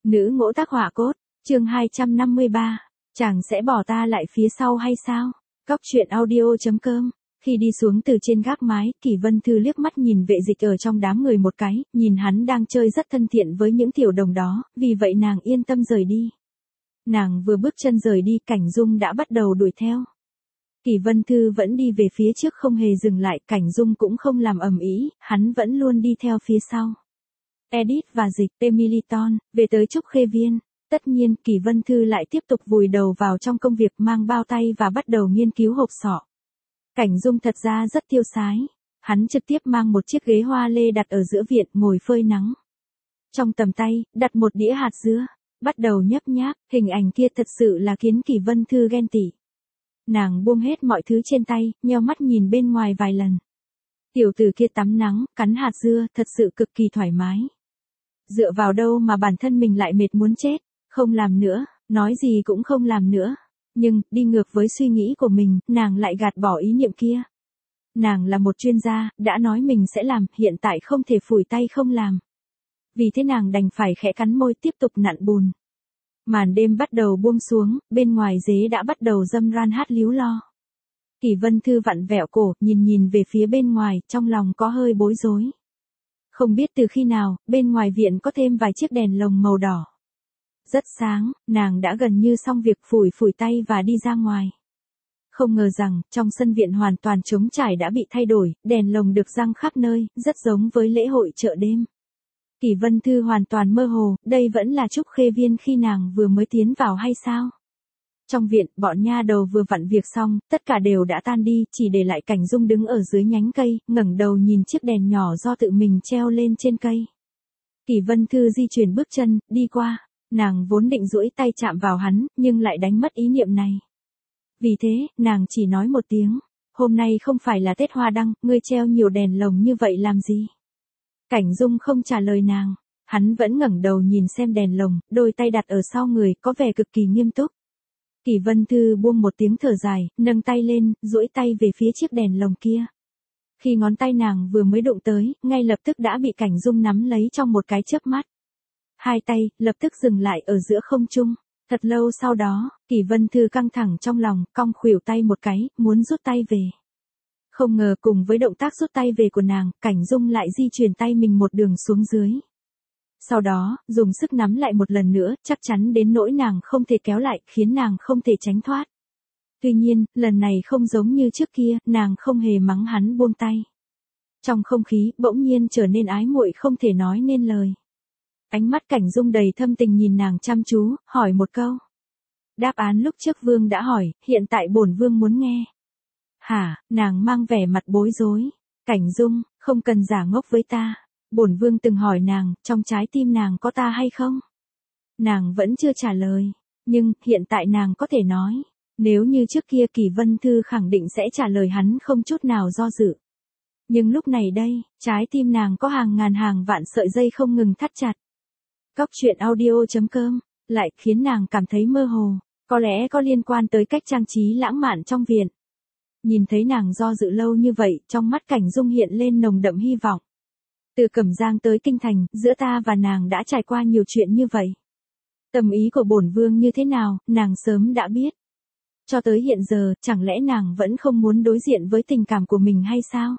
Nữ ngỗ tác họa cốt, chương 253. Chàng sẽ bỏ ta lại phía sau hay sao? Cóc truyện audio.com. Khi đi xuống từ trên gác mái, Kỷ Vân Thư liếc mắt nhìn Vệ Dịch ở trong đám người một cái, nhìn hắn đang chơi rất thân thiện với những tiểu đồng đó, vì vậy nàng yên tâm rời đi. Nàng vừa bước chân rời đi, Cảnh Dung đã bắt đầu đuổi theo. Kỷ Vân Thư vẫn đi về phía trước không hề dừng lại, Cảnh Dung cũng không làm ầm ĩ, hắn vẫn luôn đi theo phía sau. Edith và Dịch, Temiliton, về tới Trúc Khê Viên. Tất nhiên, Kỷ Vân Thư lại tiếp tục vùi đầu vào trong công việc mang bao tay và bắt đầu nghiên cứu hộp sọ. Cảnh Dung thật ra rất tiêu sái. Hắn trực tiếp mang một chiếc ghế hoa lê đặt ở giữa viện ngồi phơi nắng. Trong tầm tay, đặt một đĩa hạt dưa, bắt đầu nhấp nháp, hình ảnh kia thật sự là khiến Kỷ Vân Thư ghen tị. Nàng buông hết mọi thứ trên tay, nheo mắt nhìn bên ngoài vài lần. Tiểu tử kia tắm nắng, cắn hạt dưa, thật sự cực kỳ thoải mái. Dựa vào đâu mà bản thân mình lại mệt muốn chết, không làm nữa, nói gì cũng không làm nữa. Nhưng, đi ngược với suy nghĩ của mình, nàng lại gạt bỏ ý niệm kia. Nàng là một chuyên gia, đã nói mình sẽ làm, hiện tại không thể phủi tay không làm. Vì thế nàng đành phải khẽ cắn môi tiếp tục nặn bùn. Màn đêm bắt đầu buông xuống, bên ngoài dế đã bắt đầu dâm ran hát líu lo. Kỷ Vân Thư vặn vẹo cổ, nhìn về phía bên ngoài, trong lòng có hơi bối rối. Không biết từ khi nào, bên ngoài viện có thêm vài chiếc đèn lồng màu đỏ. Rất sáng, nàng đã gần như xong việc phủi tay và đi ra ngoài. Không ngờ rằng, trong sân viện hoàn toàn trống trải đã bị thay đổi, đèn lồng được răng khắp nơi, rất giống với lễ hội chợ đêm. Kỷ Vân Thư hoàn toàn mơ hồ, đây vẫn là Trúc Khê Viên khi nàng vừa mới tiến vào hay sao? Trong viện, bọn nha đầu vừa vặn việc xong, tất cả đều đã tan đi, chỉ để lại Cảnh Dung đứng ở dưới nhánh cây, ngẩng đầu nhìn chiếc đèn nhỏ do tự mình treo lên trên cây. Kỷ Vân Thư di chuyển bước chân, đi qua, nàng vốn định duỗi tay chạm vào hắn, nhưng lại đánh mất ý niệm này. Vì thế, nàng chỉ nói một tiếng, hôm nay không phải là Tết Hoa Đăng, ngươi treo nhiều đèn lồng như vậy làm gì? Cảnh Dung không trả lời nàng, hắn vẫn ngẩng đầu nhìn xem đèn lồng, đôi tay đặt ở sau người, có vẻ cực kỳ nghiêm túc. Kỷ Vân Thư buông một tiếng thở dài, nâng tay lên, duỗi tay về phía chiếc đèn lồng kia. Khi ngón tay nàng vừa mới đụng tới, ngay lập tức đã bị Cảnh Dung nắm lấy trong một cái chớp mắt. Hai tay, lập tức dừng lại ở giữa không trung. Thật lâu sau đó, Kỷ Vân Thư căng thẳng trong lòng, cong khuỷu tay một cái, muốn rút tay về. Không ngờ cùng với động tác rút tay về của nàng, Cảnh Dung lại di chuyển tay mình một đường xuống dưới. Sau đó, dùng sức nắm lại một lần nữa, chắc chắn đến nỗi nàng không thể kéo lại, khiến nàng không thể tránh thoát. Tuy nhiên, lần này không giống như trước kia, nàng không hề mắng hắn buông tay. Trong không khí, bỗng nhiên trở nên ái muội không thể nói nên lời. Ánh mắt Cảnh Dung đầy thâm tình nhìn nàng chăm chú, hỏi một câu. Đáp án lúc trước vương đã hỏi, hiện tại bổn vương muốn nghe. Hả, nàng mang vẻ mặt bối rối. Cảnh Dung, không cần giả ngốc với ta. Bổn vương từng hỏi nàng, trong trái tim nàng có ta hay không? Nàng vẫn chưa trả lời, nhưng hiện tại nàng có thể nói. Nếu như trước kia Kỷ Vân Thư khẳng định sẽ trả lời hắn không chút nào do dự. Nhưng lúc này đây, trái tim nàng có hàng ngàn hàng vạn sợi dây không ngừng thắt chặt. Cóc truyện audio.com, lại khiến nàng cảm thấy mơ hồ, có lẽ có liên quan tới cách trang trí lãng mạn trong viện. Nhìn thấy nàng do dự lâu như vậy, trong mắt Cảnh Dung hiện lên nồng đậm hy vọng. Từ Cẩm Giang tới Kinh Thành, giữa ta và nàng đã trải qua nhiều chuyện như vậy. Tâm ý của bổn vương như thế nào, nàng sớm đã biết. Cho tới hiện giờ, chẳng lẽ nàng vẫn không muốn đối diện với tình cảm của mình hay sao?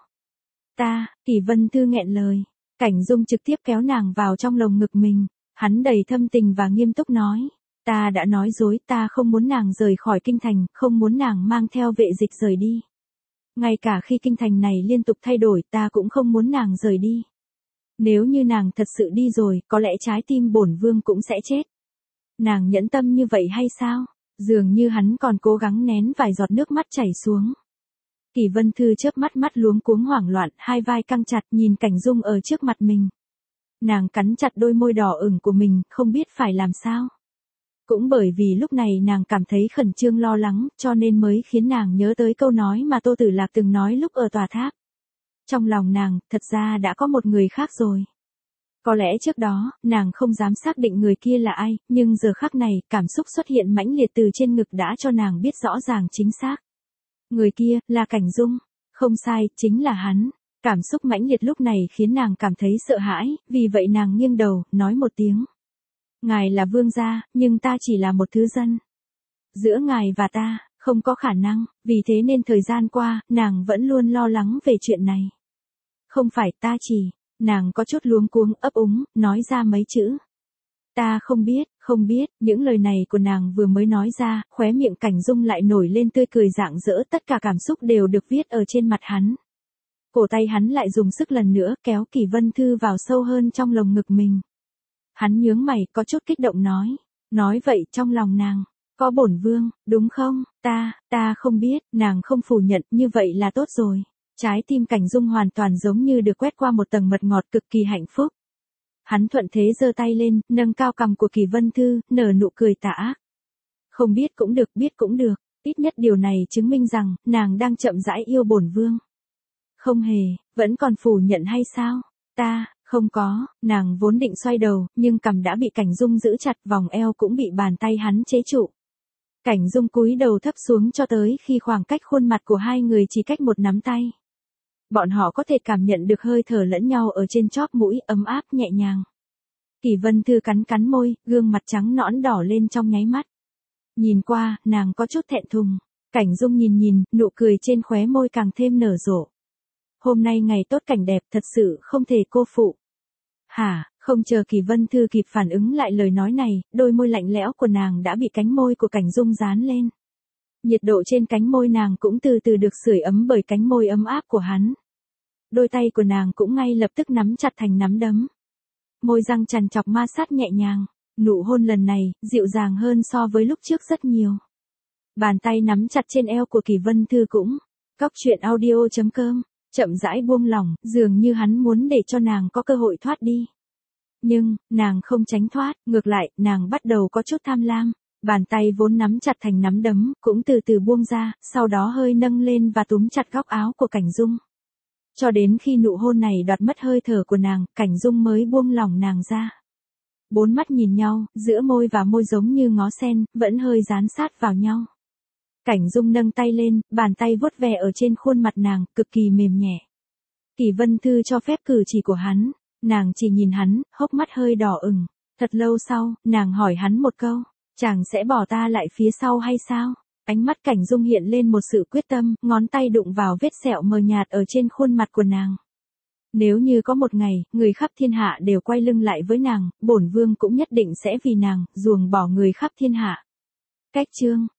Ta, Kỷ Vân Thư nghẹn lời. Cảnh Dung trực tiếp kéo nàng vào trong lồng ngực mình. Hắn đầy thâm tình và nghiêm túc nói. Ta đã nói dối, ta không muốn nàng rời khỏi Kinh Thành, không muốn nàng mang theo Vệ Dịch rời đi. Ngay cả khi Kinh Thành này liên tục thay đổi, ta cũng không muốn nàng rời đi. Nếu như nàng thật sự đi rồi, có lẽ trái tim bổn vương cũng sẽ chết. Nàng nhẫn tâm như vậy hay sao? Dường như hắn còn cố gắng nén vài giọt nước mắt chảy xuống. Kỷ Vân Thư chớp mắt luống cuống hoảng loạn, hai vai căng chặt nhìn Cảnh Dung ở trước mặt mình. Nàng cắn chặt đôi môi đỏ ửng của mình, không biết phải làm sao. Cũng bởi vì lúc này nàng cảm thấy khẩn trương lo lắng, cho nên mới khiến nàng nhớ tới câu nói mà Tô Tử Lạc từng nói lúc ở tòa tháp. Trong lòng nàng, thật ra đã có một người khác rồi. Có lẽ trước đó, nàng không dám xác định người kia là ai, nhưng giờ khắc này, cảm xúc xuất hiện mãnh liệt từ trên ngực đã cho nàng biết rõ ràng chính xác. Người kia, là Cảnh Dung. Không sai, chính là hắn. Cảm xúc mãnh liệt lúc này khiến nàng cảm thấy sợ hãi, vì vậy nàng nghiêng đầu, nói một tiếng. Ngài là vương gia, nhưng ta chỉ là một thứ dân. Giữa ngài và ta, không có khả năng, vì thế nên thời gian qua, nàng vẫn luôn lo lắng về chuyện này. Không phải ta chỉ, nàng có chút luống cuống ấp úng, nói ra mấy chữ. Ta không biết, những lời này của nàng vừa mới nói ra, khóe miệng Cảnh Dung lại nổi lên tươi cười rạng rỡ, tất cả cảm xúc đều được viết ở trên mặt hắn. Cổ tay hắn lại dùng sức lần nữa kéo Kỳ Vân Thư vào sâu hơn trong lồng ngực mình. Hắn nhướng mày, có chút kích động nói vậy trong lòng nàng, có bổn vương, đúng không? Ta không biết, nàng không phủ nhận, như vậy là tốt rồi. Trái tim Cảnh Dung hoàn toàn giống như được quét qua một tầng mật ngọt cực kỳ hạnh phúc. Hắn thuận thế giơ tay lên, nâng cao cằm của Kỳ Vân Thư, nở nụ cười tà ác. Không biết cũng được, ít nhất điều này chứng minh rằng, nàng đang chậm rãi yêu bổn vương. Không hề, vẫn còn phủ nhận hay sao? Không có, nàng vốn định xoay đầu, nhưng cằm đã bị Cảnh Dung giữ chặt, vòng eo cũng bị bàn tay hắn chế trụ. Cảnh Dung cúi đầu thấp xuống cho tới khi khoảng cách khuôn mặt của hai người chỉ cách một nắm tay. Bọn họ có thể cảm nhận được hơi thở lẫn nhau ở trên chóp mũi, ấm áp nhẹ nhàng. Kỳ Vân Thư cắn môi, gương mặt trắng nõn đỏ lên trong nháy mắt. Nhìn qua, nàng có chút thẹn thùng. Cảnh Dung nhìn, nụ cười trên khóe môi càng thêm nở rộ. Hôm nay ngày tốt cảnh đẹp, thật sự không thể cô phụ. Hả, không chờ Kỳ Vân Thư kịp phản ứng lại lời nói này, đôi môi lạnh lẽo của nàng đã bị cánh môi của Cảnh Dung dán lên. Nhiệt độ trên cánh môi nàng cũng từ từ được sưởi ấm bởi cánh môi ấm áp của hắn. Đôi tay của nàng cũng ngay lập tức nắm chặt thành nắm đấm. Môi răng chằn chọc ma sát nhẹ nhàng, nụ hôn lần này, dịu dàng hơn so với lúc trước rất nhiều. Bàn tay nắm chặt trên eo của Kỳ Vân Thư cũng, coctruyện.audio.com, chậm rãi buông lỏng, dường như hắn muốn để cho nàng có cơ hội thoát đi. Nhưng, nàng không tránh thoát, ngược lại, nàng bắt đầu có chút tham lam. Bàn tay vốn nắm chặt thành nắm đấm, cũng từ từ buông ra, sau đó hơi nâng lên và túm chặt góc áo của Cảnh Dung. Cho đến khi nụ hôn này đoạt mất hơi thở của nàng, Cảnh Dung mới buông lỏng nàng ra. Bốn mắt nhìn nhau, giữa môi và môi giống như ngó sen, vẫn hơi dán sát vào nhau. Cảnh Dung nâng tay lên, bàn tay vuốt ve ở trên khuôn mặt nàng, cực kỳ mềm nhẹ. Kỳ Vân Thư cho phép cử chỉ của hắn, nàng chỉ nhìn hắn, hốc mắt hơi đỏ ửng. Thật lâu sau, nàng hỏi hắn một câu, chàng sẽ bỏ ta lại phía sau hay sao? Ánh mắt Cảnh Dung hiện lên một sự quyết tâm, ngón tay đụng vào vết sẹo mờ nhạt ở trên khuôn mặt của nàng. Nếu như có một ngày, người khắp thiên hạ đều quay lưng lại với nàng, bổn vương cũng nhất định sẽ vì nàng, ruồng bỏ người khắp thiên hạ. Cách chương